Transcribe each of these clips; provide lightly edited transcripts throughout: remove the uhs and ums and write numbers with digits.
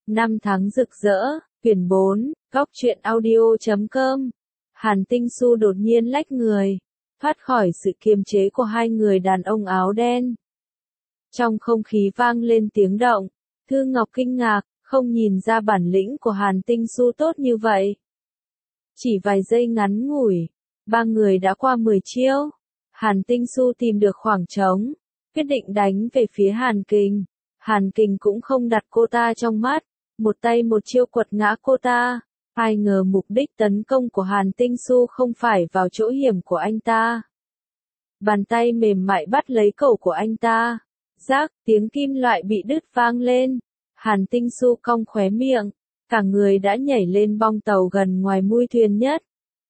Năm tháng rực rỡ, quyển 4, góc truyện audio.com. Hàn Tinh Xu đột nhiên lách người, thoát khỏi sự kiềm chế của hai người đàn ông áo đen. Trong không khí vang lên tiếng động, Thư Ngọc kinh ngạc, không nhìn ra bản lĩnh của Hàn Tinh Xu tốt như vậy. Chỉ vài giây ngắn ngủi, ba người đã qua 10 chiêu. Hàn Tinh Xu tìm được khoảng trống, quyết định đánh về phía Hàn Kình. Hàn Kình cũng không đặt cô ta trong mắt, một tay một chiêu quật ngã cô ta. Ai ngờ mục đích tấn công của Hàn Tinh Xu không phải vào chỗ hiểm của anh ta. Bàn tay mềm mại bắt lấy cổ của anh ta. Rác, tiếng kim loại bị đứt vang lên. Hàn Tinh Xu cong khóe miệng, cả người đã nhảy lên bong tàu gần ngoài mui thuyền nhất.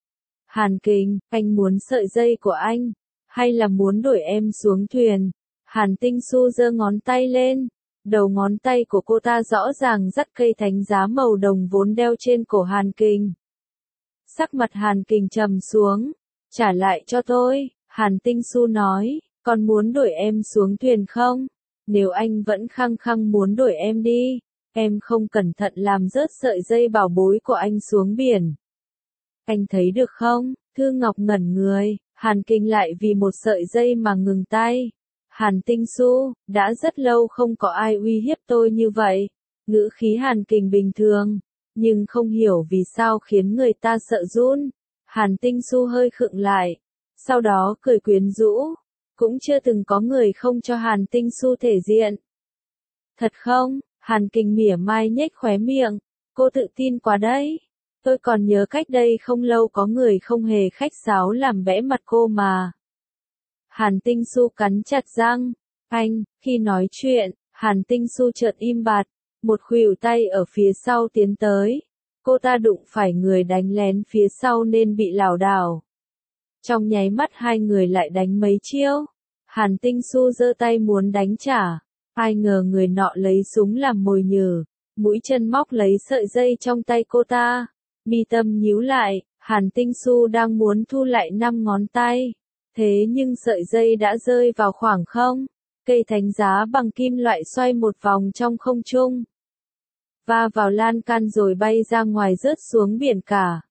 Hàn Kình, anh muốn sợi dây của anh, hay là muốn đuổi em xuống thuyền? Hàn Tinh Xu giơ ngón tay lên. Đầu ngón tay của cô ta rõ ràng dắt cây thánh giá màu đồng vốn đeo trên cổ Hàn Kình. Sắc mặt Hàn Kình trầm xuống. Trả lại cho tôi, Hàn Tinh Xu nói, còn muốn đuổi em xuống thuyền không? Nếu anh vẫn khăng khăng muốn đuổi em đi, em không cẩn thận làm rớt sợi dây bảo bối của anh xuống biển. Anh thấy được không? Thư Ngọc ngẩn người, Hàn Kình lại vì một sợi dây mà ngừng tay. Hàn Tinh Xu, đã rất lâu không có ai uy hiếp tôi như vậy. Ngữ khí Hàn Kình bình thường, nhưng không hiểu vì sao khiến người ta sợ run. Hàn Tinh Xu hơi khựng lại, sau đó cười quyến rũ. Cũng chưa từng có người không cho Hàn Tinh Xu thể diện. Thật không? Hàn Kình mỉa mai nhếch khóe miệng. Cô tự tin quá đấy. Tôi còn nhớ cách đây không lâu có người không hề khách sáo làm bẽ mặt cô mà. Hàn Tinh Xu cắn chặt răng. Anh, khi nói chuyện, Hàn Tinh Xu chợt im bặt. Một khuỷu tay ở phía sau tiến tới. Cô ta đụng phải người đánh lén phía sau nên bị lảo đảo. Trong nháy mắt hai người lại đánh mấy chiêu. Hàn Tinh Xu giơ tay muốn đánh trả. Ai ngờ người nọ lấy súng làm mồi nhử. Mũi chân móc lấy sợi dây trong tay cô ta. Mi tâm nhíu lại, Hàn Tinh Xu đang muốn thu lại 5 ngón tay. Thế nhưng sợi dây đã rơi vào khoảng không. Cây thánh giá bằng kim loại xoay một vòng trong không trung. Va vào lan can rồi bay ra ngoài rớt xuống biển cả.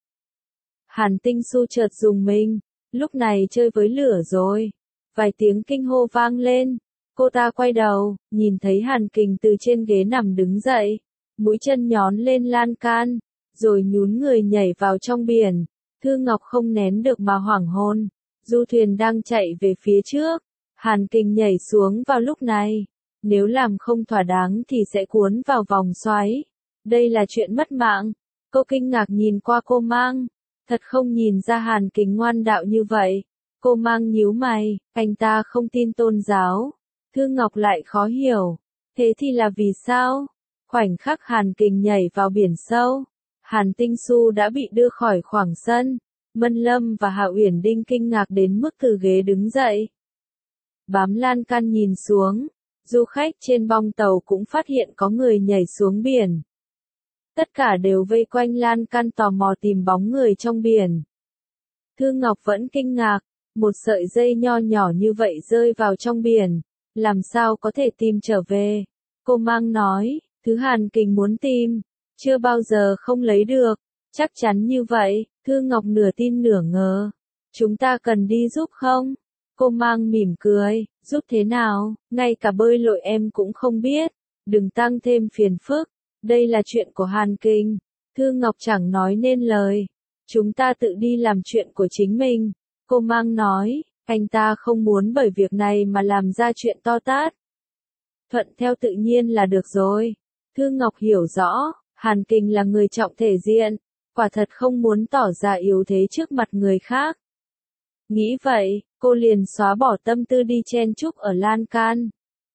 Hàn Tinh Xu chợt rùng mình. Lúc này chơi với lửa rồi. Vài tiếng kinh hô vang lên. Cô ta quay đầu, nhìn thấy Hàn Kình từ trên ghế nằm đứng dậy. Mũi chân nhón lên lan can, rồi nhún người nhảy vào trong biển. Thư Ngọc không nén được mà hoảng hồn. Du thuyền đang chạy về phía trước. Hàn Kình nhảy xuống vào lúc này. Nếu làm không thỏa đáng thì sẽ cuốn vào vòng xoáy. Đây là chuyện mất mạng. Cô kinh ngạc nhìn qua cô Mang. Thật không nhìn ra Hàn Kình ngoan đạo như vậy. Cô Mang nhíu mày, anh ta không tin tôn giáo. Thư Ngọc lại khó hiểu. Thế thì là vì sao? Khoảnh khắc Hàn Kình nhảy vào biển sâu, Hàn Tinh Xu đã bị đưa khỏi khoảng sân. Mân Lâm và Hạ Uyển Đinh kinh ngạc đến mức từ ghế đứng dậy. Bám lan can nhìn xuống, du khách trên bong tàu cũng phát hiện có người nhảy xuống biển. Tất cả đều vây quanh lan can tò mò tìm bóng người trong biển. Thư Ngọc vẫn kinh ngạc, một sợi dây nho nhỏ như vậy rơi vào trong biển, làm sao có thể tìm trở về. Cô Mang nói, thứ Hàn Kình muốn tìm, chưa bao giờ không lấy được, chắc chắn như vậy. Thư Ngọc nửa tin nửa ngờ. Chúng ta cần đi giúp không? Cô Mang mỉm cười, giúp thế nào, ngay cả bơi lội em cũng không biết, đừng tăng thêm phiền phức, đây là chuyện của Hàn Kình. Thư Ngọc chẳng nói nên lời, chúng ta tự đi làm chuyện của chính mình. Cô Mang nói, anh ta không muốn bởi việc này mà làm ra chuyện to tát. Thuận theo tự nhiên là được rồi. Thư Ngọc hiểu rõ, Hàn Kình là người trọng thể diện, quả thật không muốn tỏ ra yếu thế trước mặt người khác. Nghĩ vậy, cô liền xóa bỏ tâm tư đi chen chúc ở lan can.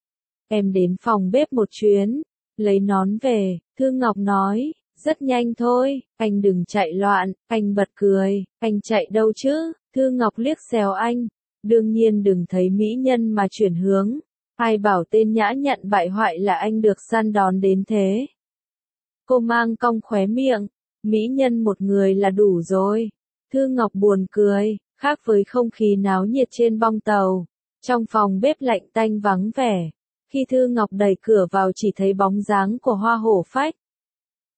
Em đến phòng bếp một chuyến, lấy nón về, Thư Ngọc nói, rất nhanh thôi, anh đừng chạy loạn. Anh bật cười, anh chạy đâu chứ? Thư Ngọc liếc xéo anh, đương nhiên đừng thấy mỹ nhân mà chuyển hướng. Ai bảo tên nhã nhặn bại hoại là anh được săn đón đến thế. Cô Mang cong khóe miệng, mỹ nhân một người là đủ rồi. Thư Ngọc buồn cười, khác với không khí náo nhiệt trên bong tàu. Trong phòng bếp lạnh tanh vắng vẻ. Khi Thư Ngọc đẩy cửa vào chỉ thấy bóng dáng của Hoa Hổ Phách.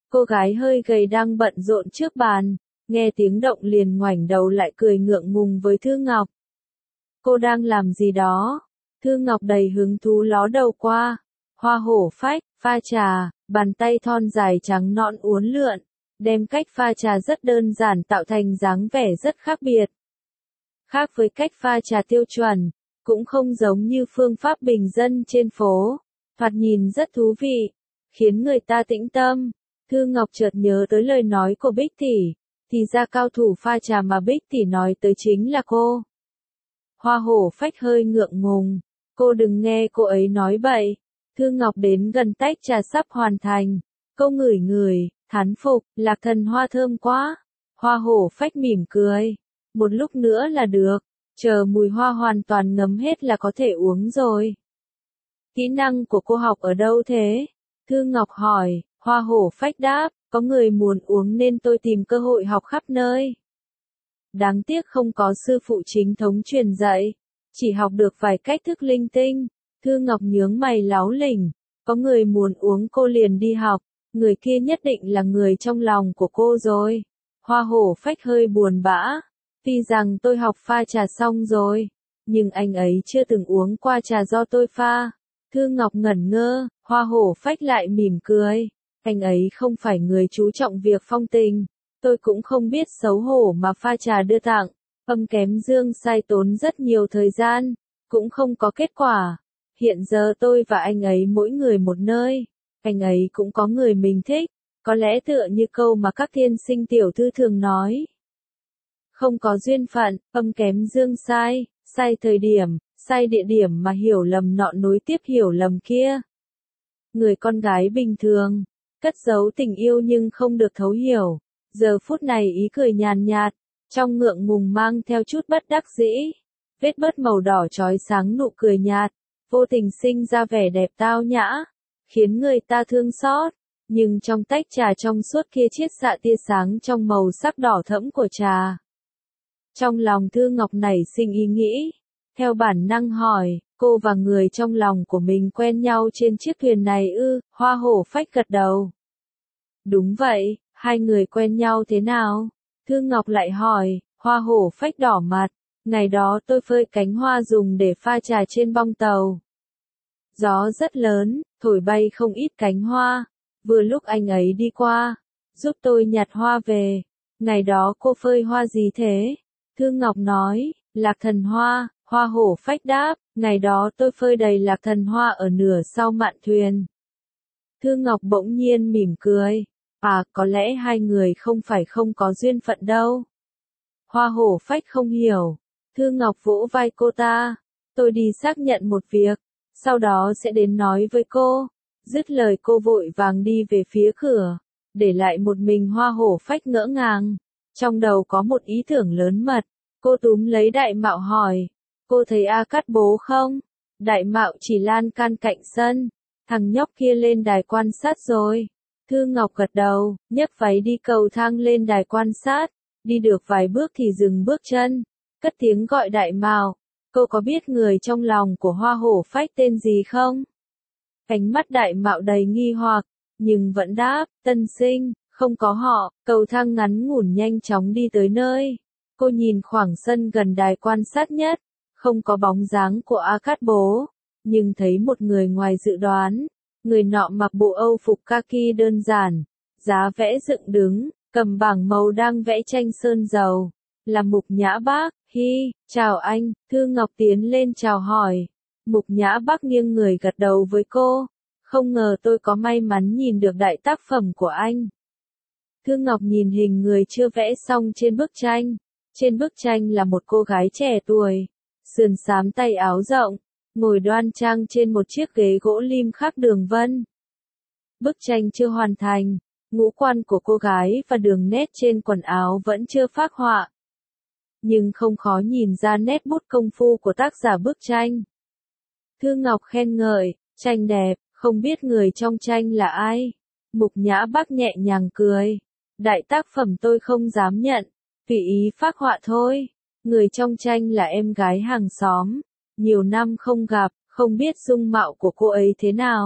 Cô gái hơi gầy đang bận rộn trước bàn, nghe tiếng động liền ngoảnh đầu lại cười ngượng ngùng với Thư Ngọc. Cô đang làm gì đó? Thư Ngọc đầy hứng thú ló đầu qua. Hoa hổ phách, pha trà, bàn tay thon dài trắng nõn uốn lượn, đem cách pha trà rất đơn giản tạo thành dáng vẻ rất khác biệt. Khác với cách pha trà tiêu chuẩn, cũng không giống như phương pháp bình dân trên phố, thoạt nhìn rất thú vị, khiến người ta tĩnh tâm. Thư Ngọc chợt nhớ tới lời nói của Bích tỷ, thì ra cao thủ pha trà mà Bích tỷ nói tới chính là cô. Hoa hổ phách hơi ngượng ngùng, cô đừng nghe cô ấy nói bậy. Thư Ngọc đến gần tách trà sắp hoàn thành, cô ngửi ngửi, thán phục, Lạc Thần Hoa thơm quá. Hoa hổ phách mỉm cười, một lúc nữa là được, chờ mùi hoa hoàn toàn ngấm hết là có thể uống rồi. Kỹ năng của cô học ở đâu thế? Thư Ngọc hỏi. Hoa hổ phách đáp, có người muốn uống nên tôi tìm cơ hội học khắp nơi. Đáng tiếc không có sư phụ chính thống truyền dạy, chỉ học được vài cách thức linh tinh. Thư Ngọc nhướng mày láu lỉnh, có người muốn uống cô liền đi học, người kia nhất định là người trong lòng của cô rồi. Hoa hổ phách hơi buồn bã, tuy rằng tôi học pha trà xong rồi, nhưng anh ấy chưa từng uống qua trà do tôi pha. Thư Ngọc ngẩn ngơ, hoa hổ phách lại mỉm cười. Anh ấy không phải người chú trọng việc phong tình, tôi cũng không biết xấu hổ mà pha trà đưa tặng. Âm kém dương sai tốn rất nhiều thời gian, cũng không có kết quả. Hiện giờ tôi và anh ấy mỗi người một nơi, anh ấy cũng có người mình thích, có lẽ tựa như câu mà các thiên sinh tiểu thư thường nói. Không có duyên phận, âm kém dương sai, sai thời điểm, sai địa điểm mà hiểu lầm nọ nối tiếp hiểu lầm kia. Người con gái bình thường, cất giấu tình yêu nhưng không được thấu hiểu, giờ phút này ý cười nhàn nhạt, trong ngượng ngùng mang theo chút bất đắc dĩ, vết bớt màu đỏ chói sáng nụ cười nhạt, vô tình sinh ra vẻ đẹp tao nhã, khiến người ta thương xót, nhưng trong tách trà trong suốt kia chiết xạ tia sáng trong màu sắc đỏ thẫm của trà. Trong lòng Thư Ngọc nảy sinh ý nghĩ, theo bản năng hỏi, cô và người trong lòng của mình quen nhau trên chiếc thuyền này ư? Hoa hổ phách gật đầu. Đúng vậy, hai người quen nhau thế nào? Thư Ngọc lại hỏi. Hoa hổ phách đỏ mặt, ngày đó tôi phơi cánh hoa dùng để pha trà trên bong tàu. Gió rất lớn, thổi bay không ít cánh hoa, vừa lúc anh ấy đi qua, giúp tôi nhặt hoa về. Ngày đó cô phơi hoa gì thế? Thư Ngọc nói, lạc thần hoa. Hoa hổ phách đáp, ngày đó tôi phơi đầy lạc thần hoa ở nửa sau mạn thuyền. Thư Ngọc bỗng nhiên mỉm cười, có lẽ hai người không phải không có duyên phận đâu. Hoa hổ phách không hiểu, Thư Ngọc vỗ vai cô ta, tôi đi xác nhận một việc, sau đó sẽ đến nói với cô. Dứt lời cô vội vàng đi về phía cửa, để lại một mình hoa hổ phách ngỡ ngàng, trong đầu có một ý tưởng lớn mật. Cô túm lấy Đại Mạo hỏi, cô thấy A Cát bố không? Đại Mạo chỉ lan can cạnh sân, thằng nhóc kia lên đài quan sát rồi. Thư Ngọc gật đầu, nhấc váy đi cầu thang lên đài quan sát, đi được vài bước thì dừng bước chân, cất tiếng gọi Đại Mạo, cô có biết người trong lòng của hoa hổ phách tên gì không? Ánh mắt Đại Mạo đầy nghi hoặc, nhưng vẫn đáp, Tân Sinh, không có họ. Cầu thang ngắn ngủn nhanh chóng đi tới nơi. Cô nhìn khoảng sân gần đài quan sát nhất, không có bóng dáng của A Cát bố, nhưng thấy một người ngoài dự đoán. Người nọ mặc bộ âu phục kaki đơn giản, giá vẽ dựng đứng, cầm bảng màu đang vẽ tranh sơn dầu, là Mục Nhã Bác. Hi, chào anh. Thư Ngọc tiến lên chào hỏi. Mục Nhã Bác nghiêng người gật đầu với cô, không ngờ tôi có may mắn nhìn được đại tác phẩm của anh. Thư Ngọc nhìn hình người chưa vẽ xong trên bức tranh. Trên bức tranh là một cô gái trẻ tuổi, sườn xám tay áo rộng, ngồi đoan trang trên một chiếc ghế gỗ lim khắc đường vân. Bức tranh chưa hoàn thành, ngũ quan của cô gái và đường nét trên quần áo vẫn chưa phác họa. Nhưng không khó nhìn ra nét bút công phu của tác giả bức tranh. Thư Ngọc khen ngợi, tranh đẹp, không biết người trong tranh là ai. Mục Nhã Bác nhẹ nhàng cười, đại tác phẩm tôi không dám nhận, tùy ý phác họa thôi. Người trong tranh là em gái hàng xóm, nhiều năm không gặp, không biết dung mạo của cô ấy thế nào.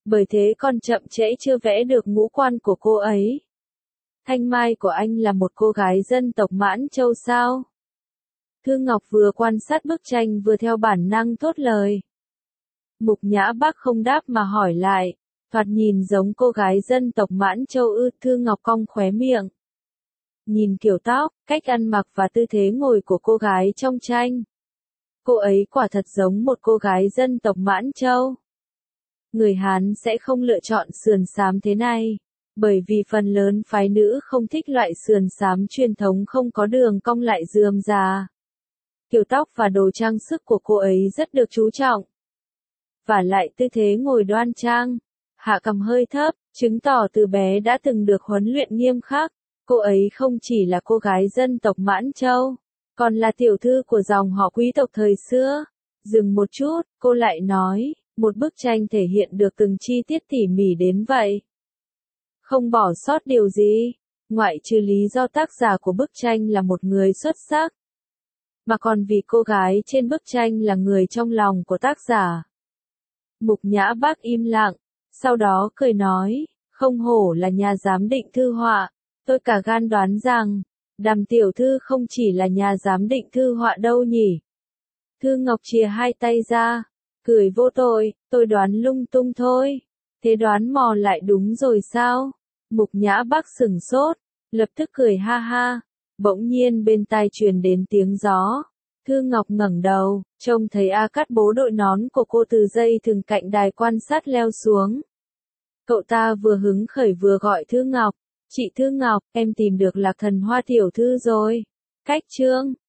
Bởi thế còn chậm trễ chưa vẽ được ngũ quan của cô ấy. Thanh mai của anh là một cô gái dân tộc Mãn Châu sao? Thư Ngọc vừa quan sát bức tranh vừa theo bản năng thốt lời. Mục Nhã Bác không đáp mà hỏi lại, thoạt nhìn giống cô gái dân tộc Mãn Châu ư? Thư Ngọc cong khóe miệng. Nhìn kiểu tóc, cách ăn mặc và tư thế ngồi của cô gái trong tranh. Cô ấy quả thật giống một cô gái dân tộc Mãn Châu. Người Hán sẽ không lựa chọn sườn xám thế này, bởi vì phần lớn phái nữ không thích loại sườn xám truyền thống không có đường cong lại rườm rà. Kiểu tóc và đồ trang sức của cô ấy rất được chú trọng. Và lại tư thế ngồi đoan trang, hạ cằm hơi thấp, chứng tỏ từ bé đã từng được huấn luyện nghiêm khắc. Cô ấy không chỉ là cô gái dân tộc Mãn Châu, còn là tiểu thư của dòng họ quý tộc thời xưa. Dừng một chút, cô lại nói, một bức tranh thể hiện được từng chi tiết tỉ mỉ đến vậy. Không bỏ sót điều gì, ngoại trừ lý do tác giả của bức tranh là một người xuất sắc. Mà còn vì cô gái trên bức tranh là người trong lòng của tác giả. Mục Nhã Bác im lặng, sau đó cười nói, không hổ là nhà giám định thư họa, tôi cả gan đoán rằng, Đàm tiểu thư không chỉ là nhà giám định thư họa đâu nhỉ. Thư Ngọc chìa hai tay ra, cười vô tội, tôi đoán lung tung thôi. Thế đoán mò lại đúng rồi sao? Mục Nhã Bác sửng sốt, lập tức cười ha ha. Bỗng nhiên bên tai truyền đến tiếng gió. Thư Ngọc ngẩng đầu, trông thấy A Cát bố đội nón của cô từ dây thừng cạnh đài quan sát leo xuống. Cậu ta vừa hứng khởi vừa gọi Thư Ngọc. Chị Thư Ngọc, em tìm được Lạc Thần Hoa tiểu thư rồi. Cách chương